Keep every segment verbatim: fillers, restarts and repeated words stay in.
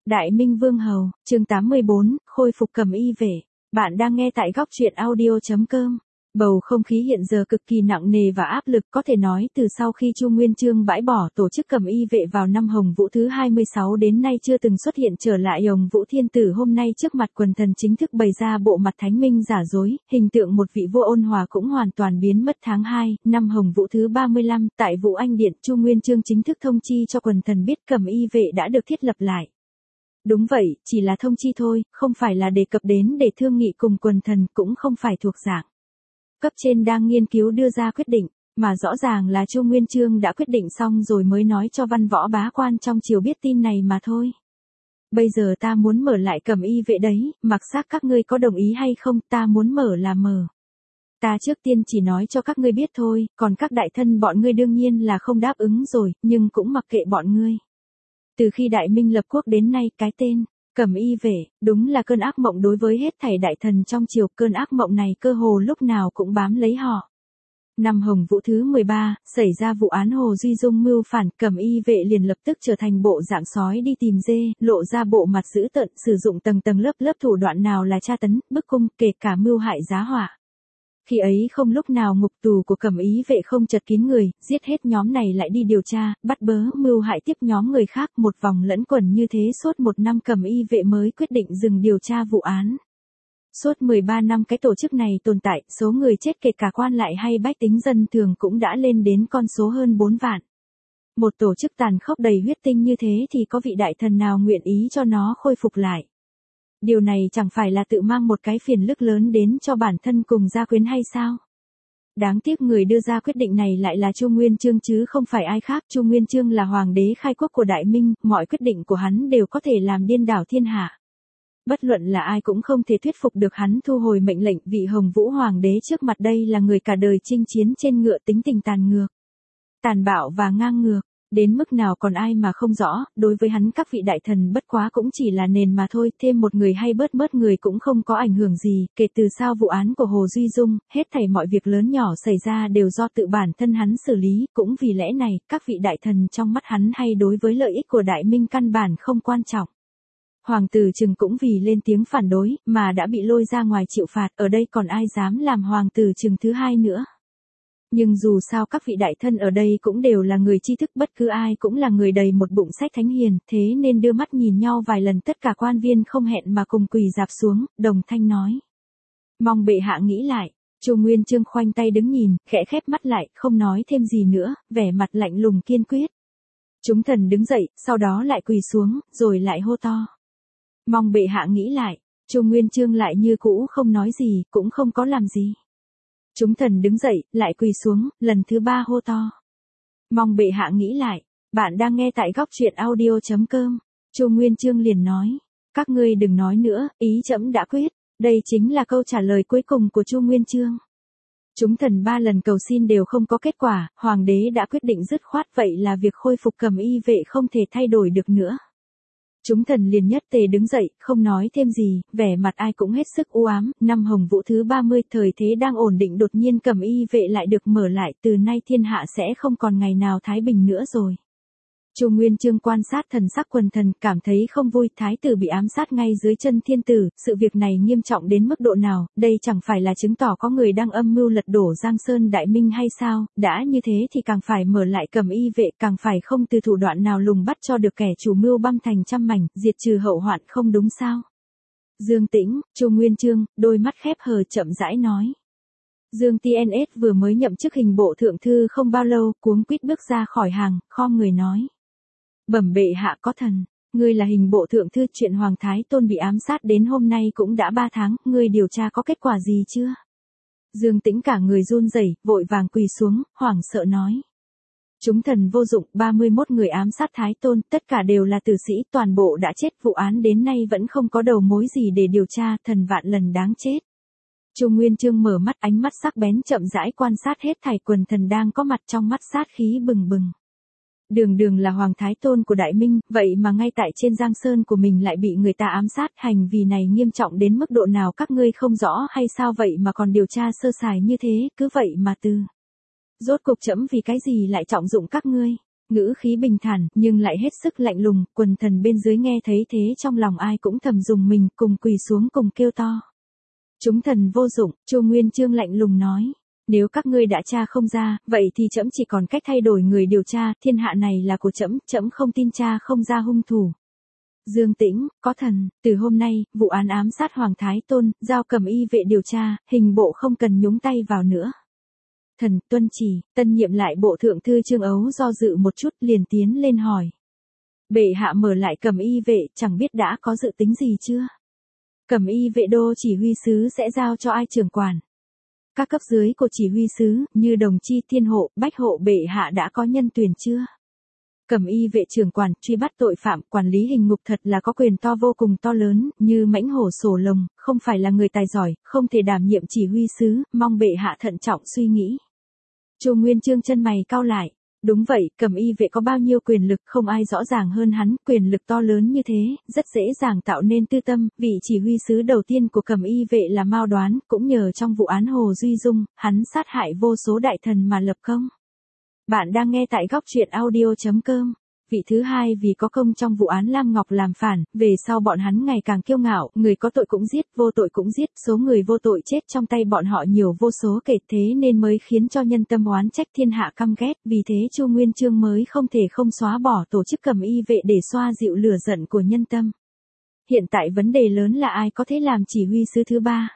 Đại Minh Vương Hầu, chương tám mươi bốn, khôi phục Cẩm Y vệ. Bạn đang nghe tại góc truyện audio chấm com. Bầu không khí hiện giờ cực kỳ nặng nề và áp lực, có thể nói từ sau khi Chu Nguyên Chương bãi bỏ tổ chức Cẩm Y vệ vào năm Hồng Vũ thứ hai mươi sáu đến nay chưa từng xuất hiện trở lại. Hồng Vũ Thiên Tử hôm nay trước mặt quần thần chính thức bày ra bộ mặt thánh minh giả dối, hình tượng một vị vua ôn hòa cũng hoàn toàn biến mất. Tháng hai, năm Hồng Vũ thứ ba mươi lăm, tại Vũ Anh Điện, Chu Nguyên Chương chính thức thông chi cho quần thần biết Cẩm Y vệ đã được thiết lập lại. Đúng vậy, chỉ là thông chi thôi, không phải là đề cập đến để thương nghị cùng quần thần, cũng không phải thuộc dạng cấp trên đang nghiên cứu đưa ra quyết định, mà rõ ràng là Chu Nguyên Chương đã quyết định xong rồi mới nói cho văn võ bá quan trong triều biết tin này mà thôi. Bây giờ ta muốn mở lại Cẩm Y vệ đấy, mặc xác các ngươi có đồng ý hay không, ta muốn mở là mở. Ta trước tiên chỉ nói cho các ngươi biết thôi, còn các đại thân bọn ngươi đương nhiên là không đáp ứng rồi, nhưng cũng mặc kệ bọn ngươi. Từ khi Đại Minh lập quốc đến nay, cái tên Cẩm Y vệ đúng là cơn ác mộng đối với hết thảy đại thần trong triều. Cơn ác mộng này cơ hồ lúc nào cũng bám lấy họ. Năm Hồng Vũ thứ mười ba, xảy ra vụ án Hồ Duy Dung mưu phản, Cẩm Y vệ liền lập tức trở thành bộ dạng sói đi tìm dê, lộ ra bộ mặt dữ tợn, sử dụng tầng tầng lớp lớp thủ đoạn nào là tra tấn, bức cung, kể cả mưu hại giá họa. Khi ấy không lúc nào ngục tù của Cẩm Y vệ không chật kín người, giết hết nhóm này lại đi điều tra, bắt bớ, mưu hại tiếp nhóm người khác, một vòng lẫn quẩn như thế suốt một năm Cẩm Y vệ mới quyết định dừng điều tra vụ án. Suốt mười ba năm cái tổ chức này tồn tại, số người chết kể cả quan lại hay bách tính dân thường cũng đã lên đến con số hơn bốn vạn. Một tổ chức tàn khốc đầy huyết tinh như thế thì có vị đại thần nào nguyện ý cho nó khôi phục lại. Điều này chẳng phải là tự mang một cái phiền lức lớn đến cho bản thân cùng gia quyến hay sao? Đáng tiếc người đưa ra quyết định này lại là Chu Nguyên Chương chứ không phải ai khác. Chu Nguyên Chương là hoàng đế khai quốc của Đại Minh, mọi quyết định của hắn đều có thể làm điên đảo thiên hạ. Bất luận là ai cũng không thể thuyết phục được hắn thu hồi mệnh lệnh. Vị Hồng Vũ hoàng đế trước mặt đây là người cả đời chinh chiến trên ngựa, tính tình tàn ngược, tàn bạo và ngang ngược. Đến mức nào còn ai mà không rõ, đối với hắn các vị đại thần bất quá cũng chỉ là nền mà thôi, thêm một người hay bớt bớt người cũng không có ảnh hưởng gì. Kể từ sau vụ án của Hồ Duy Dung, hết thảy mọi việc lớn nhỏ xảy ra đều do tự bản thân hắn xử lý, cũng vì lẽ này, các vị đại thần trong mắt hắn hay đối với lợi ích của Đại Minh căn bản không quan trọng. Hoàng tử Trừng cũng vì lên tiếng phản đối, mà đã bị lôi ra ngoài chịu phạt, ở đây còn ai dám làm Hoàng tử Trừng thứ hai nữa. Nhưng dù sao các vị đại thân ở đây cũng đều là người tri thức, bất cứ ai cũng là người đầy một bụng sách thánh hiền, thế nên đưa mắt nhìn nhau vài lần, tất cả quan viên không hẹn mà cùng quỳ rạp xuống, đồng thanh nói: mong bệ hạ nghĩ lại. Chu Nguyên Chương khoanh tay đứng nhìn, khẽ khép mắt lại, không nói thêm gì nữa, vẻ mặt lạnh lùng kiên quyết. Chúng thần đứng dậy, sau đó lại quỳ xuống, rồi lại hô to: mong bệ hạ nghĩ lại. Chu Nguyên Chương lại như cũ không nói gì, cũng không có làm gì. Chúng thần đứng dậy, lại quỳ xuống, lần thứ ba hô to: mong bệ hạ nghĩ lại. Bạn đang nghe tại góc truyện audio chấm com. Chu Nguyên Chương liền nói: các ngươi đừng nói nữa, ý trẫm đã quyết. Đây chính là câu trả lời cuối cùng của Chu Nguyên Chương. Chúng thần ba lần cầu xin đều không có kết quả, hoàng đế đã quyết định dứt khoát, vậy là việc khôi phục Cẩm Y vệ không thể thay đổi được nữa. Chúng thần liền nhất tề đứng dậy, không nói thêm gì, vẻ mặt ai cũng hết sức u ám. Năm Hồng Vũ thứ ba mươi, thời thế đang ổn định, đột nhiên Cẩm Y vệ lại được mở lại, từ nay thiên hạ sẽ không còn ngày nào thái bình nữa rồi. Chu Nguyên Chương quan sát thần sắc quần thần, cảm thấy không vui, thái tử bị ám sát ngay dưới chân thiên tử, sự việc này nghiêm trọng đến mức độ nào, đây chẳng phải là chứng tỏ có người đang âm mưu lật đổ Giang Sơn Đại Minh hay sao? Đã như thế thì càng phải mở lại Cẩm Y vệ, càng phải không từ thủ đoạn nào lùng bắt cho được kẻ chủ mưu băm thành trăm mảnh, diệt trừ hậu hoạn, không đúng sao? Dương Tĩnh, Chu Nguyên Chương, đôi mắt khép hờ chậm rãi nói. Dương tê en ét vừa mới nhậm chức hình bộ thượng thư không bao lâu, cuống quýt bước ra khỏi hàng, khom người nói: bẩm bệ hạ có thần, ngươi là hình bộ thượng thư, chuyện Hoàng Thái Tôn bị ám sát đến hôm nay cũng đã ba tháng, ngươi điều tra có kết quả gì chưa? Dương Tĩnh cả người run rẩy, vội vàng quỳ xuống, hoảng sợ nói: chúng thần vô dụng, ba mươi mốt người ám sát Thái Tôn, tất cả đều là tử sĩ, toàn bộ đã chết, vụ án đến nay vẫn không có đầu mối gì để điều tra, thần vạn lần đáng chết. Chu Nguyên Chương mở mắt, ánh mắt sắc bén chậm rãi quan sát hết thảy quần thần đang có mặt, trong mắt sát khí bừng bừng. Đường đường là Hoàng Thái Tôn của Đại Minh, vậy mà ngay tại trên Giang Sơn của mình lại bị người ta ám sát, hành vì này nghiêm trọng đến mức độ nào các ngươi không rõ hay sao vậy mà còn điều tra sơ sài như thế, cứ vậy mà từ. Rốt cuộc trẫm vì cái gì lại trọng dụng các ngươi? Ngữ khí bình thản, nhưng lại hết sức lạnh lùng, quần thần bên dưới nghe thấy thế trong lòng ai cũng thầm dùng mình, cùng quỳ xuống cùng kêu to. Chúng thần vô dụng, Chu Nguyên Chương lạnh lùng nói. Nếu các ngươi đã tra không ra, vậy thì trẫm chỉ còn cách thay đổi người điều tra, thiên hạ này là của trẫm, trẫm không tin tra không ra hung thủ. Dương Tĩnh, có thần, từ hôm nay, vụ án ám sát Hoàng Thái Tôn, giao Cẩm Y vệ điều tra, hình bộ không cần nhúng tay vào nữa. Thần, tuân chỉ, tân nhiệm lại bộ thượng thư Trương Ấu do dự một chút liền tiến lên hỏi. Bệ hạ mở lại Cẩm Y vệ, chẳng biết đã có dự tính gì chưa? Cẩm Y vệ đô chỉ huy sứ sẽ giao cho ai trưởng quản? Các cấp dưới của chỉ huy sứ, như Đồng Chi, Thiên Hộ, Bách Hộ bệ hạ đã có nhân tuyển chưa? Cẩm Y vệ trưởng quản, truy bắt tội phạm, quản lý hình ngục thật là có quyền to vô cùng to lớn, như mãnh hổ sổ lồng, không phải là người tài giỏi, không thể đảm nhiệm chỉ huy sứ, mong bệ hạ thận trọng suy nghĩ. Chu Nguyên Chương chân mày cau lại. Đúng vậy, Cẩm Y vệ có bao nhiêu quyền lực không ai rõ ràng hơn hắn, quyền lực to lớn như thế, rất dễ dàng tạo nên tư tâm, vị chỉ huy sứ đầu tiên của Cẩm Y vệ là Mao Đoán, cũng nhờ trong vụ án Hồ Duy Dung, hắn sát hại vô số đại thần mà lập công. Bạn đang nghe tại góc truyện audio chấm com. Vị thứ hai vì có công trong vụ án Lam Ngọc làm phản, về sau bọn hắn ngày càng kiêu ngạo, người có tội cũng giết, vô tội cũng giết, số người vô tội chết trong tay bọn họ nhiều vô số kể, thế nên mới khiến cho nhân tâm oán trách thiên hạ căm ghét, vì thế Chu Nguyên Chương mới không thể không xóa bỏ tổ chức Cẩm Y vệ để xoa dịu lửa giận của nhân tâm. Hiện tại vấn đề lớn là ai có thể làm chỉ huy sứ thứ ba.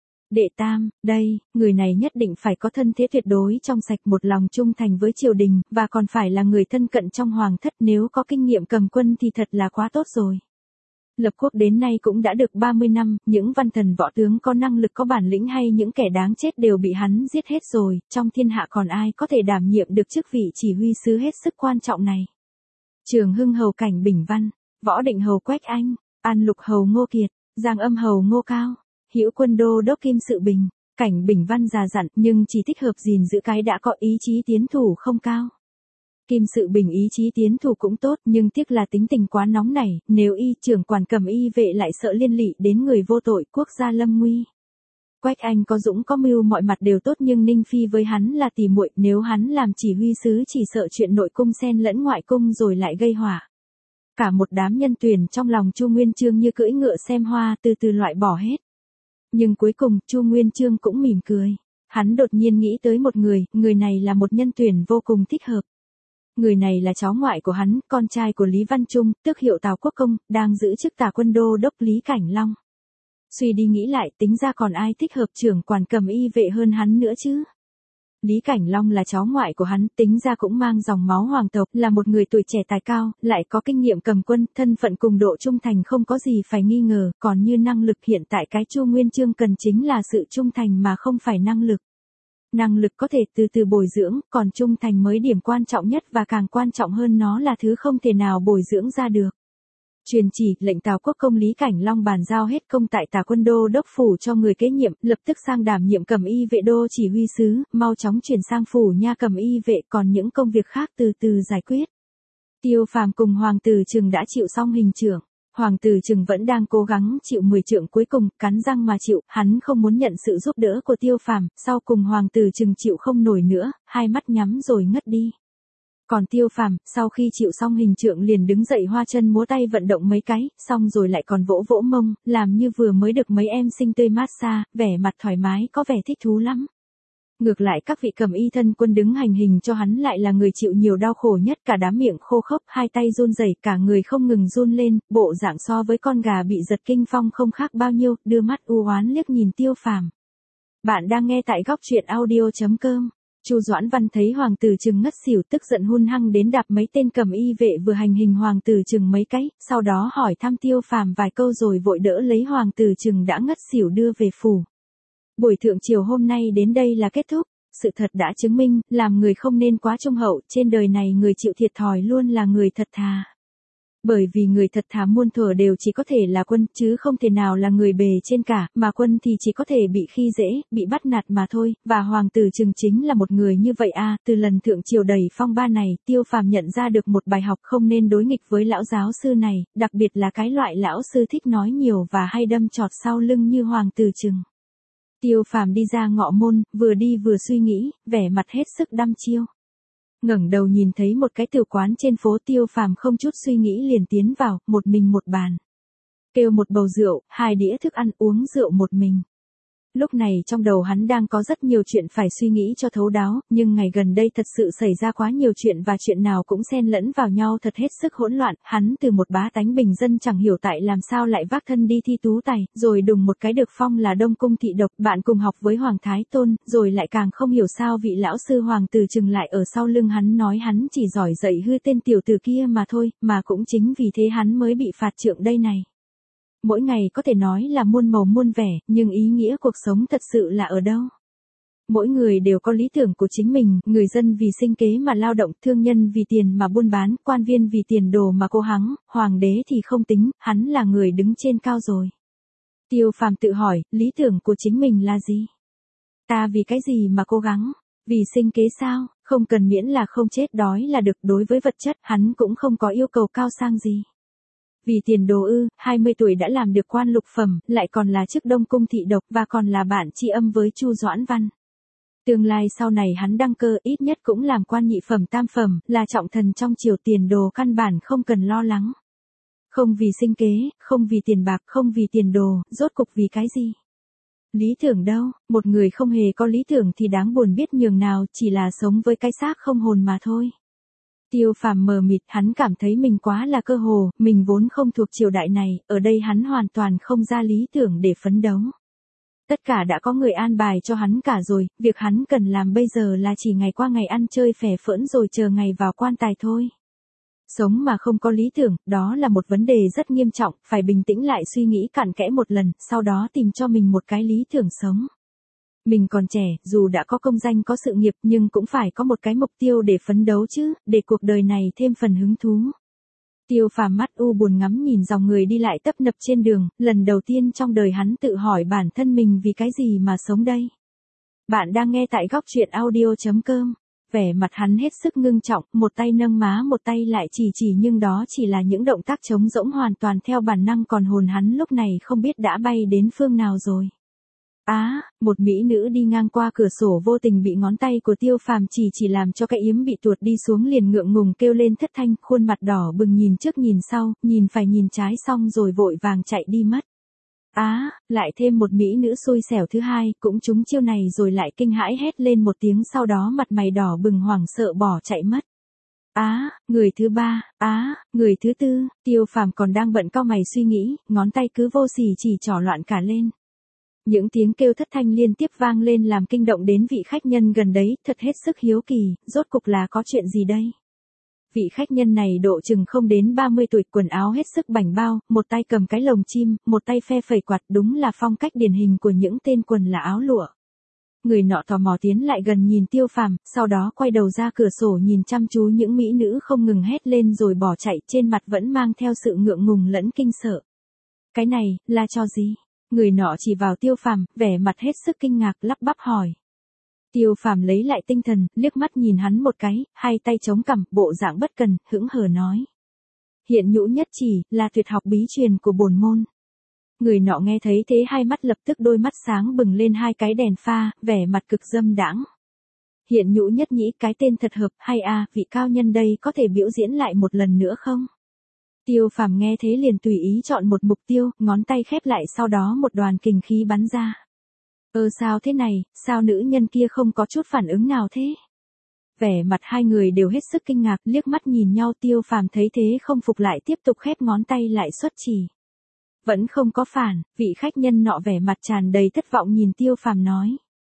Đệ tam, đây, người này nhất định phải có thân thế tuyệt đối trong sạch, một lòng trung thành với triều đình, và còn phải là người thân cận trong hoàng thất, nếu có kinh nghiệm cầm quân thì thật là quá tốt rồi. Lập quốc đến nay cũng đã được ba mươi năm, những văn thần võ tướng có năng lực có bản lĩnh hay những kẻ đáng chết đều bị hắn giết hết rồi, trong thiên hạ còn ai có thể đảm nhiệm được chức vị chỉ huy sứ hết sức quan trọng này. Trường Hưng hầu Cảnh Bình Văn, Võ Định hầu Quách Anh, An Lục hầu Ngô Kiệt, Giang Âm hầu Ngô Cao, Hữu Quân đô đốc Kim Sự Bình. Cảnh Bình Văn già dặn nhưng chỉ thích hợp gìn giữ cái đã có ý chí tiến thủ không cao. Kim Sự Bình ý chí tiến thủ cũng tốt, nhưng tiếc là tính tình quá nóng nảy, nếu y trưởng quản Cẩm Y vệ lại sợ liên lụy đến người vô tội, quốc gia lâm nguy. Quách Anh có dũng có mưu, mọi mặt đều tốt, nhưng Ninh Phi với hắn là tỉ muội, nếu hắn làm chỉ huy sứ chỉ sợ chuyện nội cung xen lẫn ngoại cung rồi lại gây họa. Cả một đám nhân tuyển trong lòng Chu Nguyên Chương như cưỡi ngựa xem hoa, từ từ loại bỏ hết. Nhưng cuối cùng, Chu Nguyên Chương cũng mỉm cười. Hắn đột nhiên nghĩ tới một người, người này là một nhân tuyển vô cùng thích hợp. Người này là cháu ngoại của hắn, con trai của Lý Văn Trung, tước hiệu Tào Quốc Công, đang giữ chức Tả Quân Đô đốc Lý Cảnh Long. Suy đi nghĩ lại, tính ra còn ai thích hợp trưởng quản Cẩm Y vệ hơn hắn nữa chứ? Lý Cảnh Long là cháu ngoại của hắn, tính ra cũng mang dòng máu hoàng tộc, là một người tuổi trẻ tài cao, lại có kinh nghiệm cầm quân, thân phận cùng độ trung thành không có gì phải nghi ngờ, còn như năng lực hiện tại cái Chu Nguyên Chương cần chính là sự trung thành mà không phải năng lực. Năng lực có thể từ từ bồi dưỡng, còn trung thành mới điểm quan trọng nhất, và càng quan trọng hơn nó là thứ không thể nào bồi dưỡng ra được. Truyền chỉ, lệnh Tào Quốc Công Lý Cảnh Long bàn giao hết công tại Tả Quân Đô đốc phủ cho người kế nhiệm, lập tức sang đảm nhiệm Cẩm Y vệ đô chỉ huy sứ, mau chóng chuyển sang phủ nha Cẩm Y vệ, còn những công việc khác từ từ giải quyết. Tiêu Phàm cùng Hoàng tử Trừng đã chịu xong hình trưởng. Hoàng tử Trừng vẫn đang cố gắng chịu mười trượng cuối cùng, cắn răng mà chịu, hắn không muốn nhận sự giúp đỡ của Tiêu Phàm, sau cùng Hoàng tử Trừng chịu không nổi nữa, hai mắt nhắm rồi ngất đi. Còn Tiêu Phàm, sau khi chịu xong hình trượng liền đứng dậy hoa chân múa tay vận động mấy cái, xong rồi lại còn vỗ vỗ mông, làm như vừa mới được mấy em xinh tươi massage, vẻ mặt thoải mái, có vẻ thích thú lắm. Ngược lại các vị Cẩm Y thân quân đứng hành hình cho hắn lại là người chịu nhiều đau khổ nhất, cả đám miệng khô khốc, hai tay run rẩy, cả người không ngừng run lên, bộ dạng so với con gà bị giật kinh phong không khác bao nhiêu, đưa mắt u oán liếc nhìn Tiêu Phàm. Bạn đang nghe tại góc truyện audio chấm com. Chu Doãn Văn thấy Hoàng tử Trừng ngất xỉu, tức giận hun hăng đến đạp mấy tên Cẩm Y vệ vừa hành hình Hoàng tử Trừng mấy cái, sau đó hỏi thăm Tiêu Phàm vài câu rồi vội đỡ lấy Hoàng tử Trừng đã ngất xỉu đưa về phủ. Buổi thượng triều hôm nay đến đây là kết thúc, sự thật đã chứng minh, làm người không nên quá trung hậu, trên đời này người chịu thiệt thòi luôn là người thật thà. Bởi vì người thật thà muôn thuở đều chỉ có thể là quân, chứ không thể nào là người bề trên cả, mà quân thì chỉ có thể bị khi dễ, bị bắt nạt mà thôi, và Hoàng tử Trừng chính là một người như vậy à. Từ lần thượng triều đầy phong ba này, Tiêu Phàm nhận ra được một bài học không nên đối nghịch với lão giáo sư này, đặc biệt là cái loại lão sư thích nói nhiều và hay đâm chọt sau lưng như Hoàng tử Trừng. Tiêu Phàm đi ra ngọ môn, vừa đi vừa suy nghĩ, vẻ mặt hết sức đăm chiêu. Ngẩng đầu nhìn thấy một cái tử quán trên phố, Tiêu Phàm không chút suy nghĩ liền tiến vào, một mình một bàn. Kêu một bầu rượu, hai đĩa thức ăn, uống rượu một mình. Lúc này trong đầu hắn đang có rất nhiều chuyện phải suy nghĩ cho thấu đáo, nhưng ngày gần đây thật sự xảy ra quá nhiều chuyện và chuyện nào cũng xen lẫn vào nhau thật hết sức hỗn loạn. Hắn từ một bá tánh bình dân chẳng hiểu tại làm sao lại vác thân đi thi tú tài, rồi đùng một cái được phong là Đông Cung thị độc, bạn cùng học với Hoàng Thái Tôn, rồi lại càng không hiểu sao vị lão sư Hoàng Tử Trừng lại ở sau lưng hắn nói hắn chỉ giỏi dạy hư tên tiểu tử kia mà thôi, mà cũng chính vì thế hắn mới bị phạt trượng đây này. Mỗi ngày có thể nói là muôn màu muôn vẻ, nhưng ý nghĩa cuộc sống thật sự là ở đâu? Mỗi người đều có lý tưởng của chính mình, người dân vì sinh kế mà lao động, thương nhân vì tiền mà buôn bán, quan viên vì tiền đồ mà cố gắng, hoàng đế thì không tính, hắn là người đứng trên cao rồi. Tiêu Phàm tự hỏi, lý tưởng của chính mình là gì? Ta vì cái gì mà cố gắng? Vì sinh kế sao? Không cần miễn là không chết đói là được, đối với vật chất, hắn cũng không có yêu cầu cao sang gì. Vì tiền đồ ư, hai mươi tuổi đã làm được quan lục phẩm, lại còn là chức Đông Cung thị độc và còn là bạn tri âm với Chu Doãn Văn. Tương lai sau này hắn đăng cơ ít nhất cũng làm quan nhị phẩm tam phẩm, là trọng thần trong triều, tiền đồ căn bản không cần lo lắng. Không vì sinh kế, không vì tiền bạc, không vì tiền đồ, rốt cục vì cái gì? Lý tưởng đâu, một người không hề có lý tưởng thì đáng buồn biết nhường nào, chỉ là sống với cái xác không hồn mà thôi. Tiêu Phàm mờ mịt, hắn cảm thấy mình quá là cơ hồ, mình vốn không thuộc triều đại này, ở đây hắn hoàn toàn không ra lý tưởng để phấn đấu. Tất cả đã có người an bài cho hắn cả rồi, việc hắn cần làm bây giờ là chỉ ngày qua ngày ăn chơi phè phỡn rồi chờ ngày vào quan tài thôi. Sống mà không có lý tưởng, đó là một vấn đề rất nghiêm trọng, phải bình tĩnh lại suy nghĩ cặn kẽ một lần, sau đó tìm cho mình một cái lý tưởng sống. Mình còn trẻ, dù đã có công danh có sự nghiệp nhưng cũng phải có một cái mục tiêu để phấn đấu chứ, để cuộc đời này thêm phần hứng thú. Tiêu Phàm mắt u buồn ngắm nhìn dòng người đi lại tấp nập trên đường, lần đầu tiên trong đời hắn tự hỏi bản thân mình vì cái gì mà sống đây. Bạn đang nghe tại góc truyện audio chấm com. Vẻ mặt hắn hết sức ngưng trọng, một tay nâng má một tay lại chỉ chỉ nhưng đó chỉ là những động tác trống rỗng hoàn toàn theo bản năng, còn hồn hắn lúc này không biết đã bay đến phương nào rồi. Á, à, một mỹ nữ đi ngang qua cửa sổ vô tình bị ngón tay của Tiêu Phàm chỉ chỉ làm cho cái yếm bị tuột đi xuống, liền ngượng ngùng kêu lên thất thanh, khuôn mặt đỏ bừng nhìn trước nhìn sau, nhìn phải nhìn trái xong rồi vội vàng chạy đi mất. Á, à, lại thêm một mỹ nữ xui xẻo thứ hai, cũng trúng chiêu này rồi lại kinh hãi hét lên một tiếng, sau đó mặt mày đỏ bừng hoảng sợ bỏ chạy mất. Á, à, người thứ ba, á, à, người thứ tư, Tiêu Phàm còn đang bận cau mày suy nghĩ, ngón tay cứ vô sỉ chỉ trỏ loạn cả lên. Những tiếng kêu thất thanh liên tiếp vang lên làm kinh động đến vị khách nhân gần đấy, thật hết sức hiếu kỳ, rốt cục là có chuyện gì đây? Vị khách nhân này độ chừng không đến ba mươi tuổi, quần áo hết sức bảnh bao, một tay cầm cái lồng chim, một tay phe phẩy quạt, đúng là phong cách điển hình của những tên quần là áo lụa. Người nọ tò mò tiến lại gần nhìn Tiêu Phàm, sau đó quay đầu ra cửa sổ nhìn chăm chú những mỹ nữ không ngừng hét lên rồi bỏ chạy, trên mặt vẫn mang theo sự ngượng ngùng lẫn kinh sợ. Cái này, là trò gì? Người nọ chỉ vào Tiêu Phàm, vẻ mặt hết sức kinh ngạc, lắp bắp hỏi. Tiêu Phàm lấy lại tinh thần, liếc mắt nhìn hắn một cái, hai tay chống cằm, bộ dạng bất cần, hững hờ nói. Hiện nhũ nhất chỉ, là tuyệt học bí truyền của bổn môn. Người nọ nghe thấy thế hai mắt lập tức đôi mắt sáng bừng lên hai cái đèn pha, vẻ mặt cực dâm đãng. Hiện nhũ nhất nhĩ, cái tên thật hợp, hay à, vị cao nhân đây có thể biểu diễn lại một lần nữa không? Tiêu Phàm nghe thế liền tùy ý chọn một mục tiêu, ngón tay khép lại, sau đó một đoàn kình khí bắn ra. Ơ sao thế này, sao nữ nhân kia không có chút phản ứng nào thế? Vẻ mặt hai người đều hết sức kinh ngạc, liếc mắt nhìn nhau. Tiêu Phàm thấy thế không phục lại tiếp tục khép ngón tay lại xuất chỉ. Vẫn không có phản, vị khách nhân nọ vẻ mặt tràn đầy thất vọng nhìn Tiêu Phàm nói.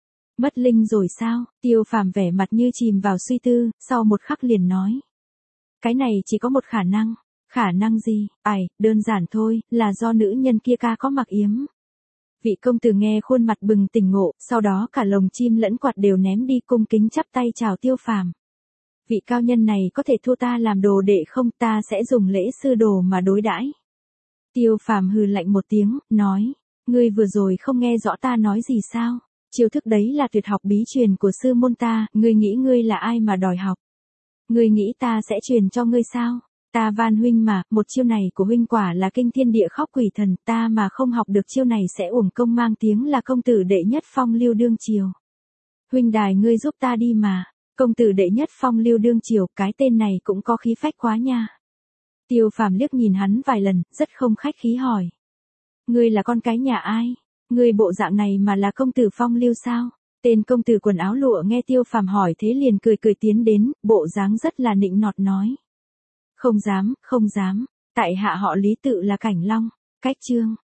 Mất linh rồi sao? Tiêu Phàm vẻ mặt như chìm vào suy tư, sau một khắc liền nói. Cái này chỉ có một khả năng. Khả năng gì? Ai, đơn giản thôi, là do nữ nhân kia ca có mặc yếm. Vị công tử nghe khuôn mặt bừng tỉnh ngộ, sau đó cả lồng chim lẫn quạt đều ném đi, cung kính chắp tay chào Tiêu Phàm. Vị cao nhân này có thể thu ta làm đồ đệ không, ta sẽ dùng lễ sư đồ mà đối đãi. Tiêu Phàm hừ lạnh một tiếng, nói, ngươi vừa rồi không nghe rõ ta nói gì sao? Chiêu thức đấy là tuyệt học bí truyền của sư môn ta, ngươi nghĩ ngươi là ai mà đòi học? Ngươi nghĩ ta sẽ truyền cho ngươi sao? Ta van huynh mà, một chiêu này của huynh quả là kinh thiên địa khóc quỷ thần, ta mà không học được chiêu này sẽ uổng công mang tiếng là công tử đệ nhất phong lưu đương triều. Huynh đài ngươi giúp ta đi mà. Công tử đệ nhất phong lưu đương triều, cái tên này cũng có khí phách quá nha. Tiêu Phàm liếc nhìn hắn vài lần, rất không khách khí hỏi. Ngươi là con cái nhà ai? Ngươi bộ dạng này mà là công tử phong lưu sao? Tên công tử quần áo lụa nghe Tiêu Phàm hỏi thế liền cười cười tiến đến, bộ dáng rất là nịnh nọt nói. Không dám, không dám, tại hạ họ Lý tự là Cảnh Long, cách chương.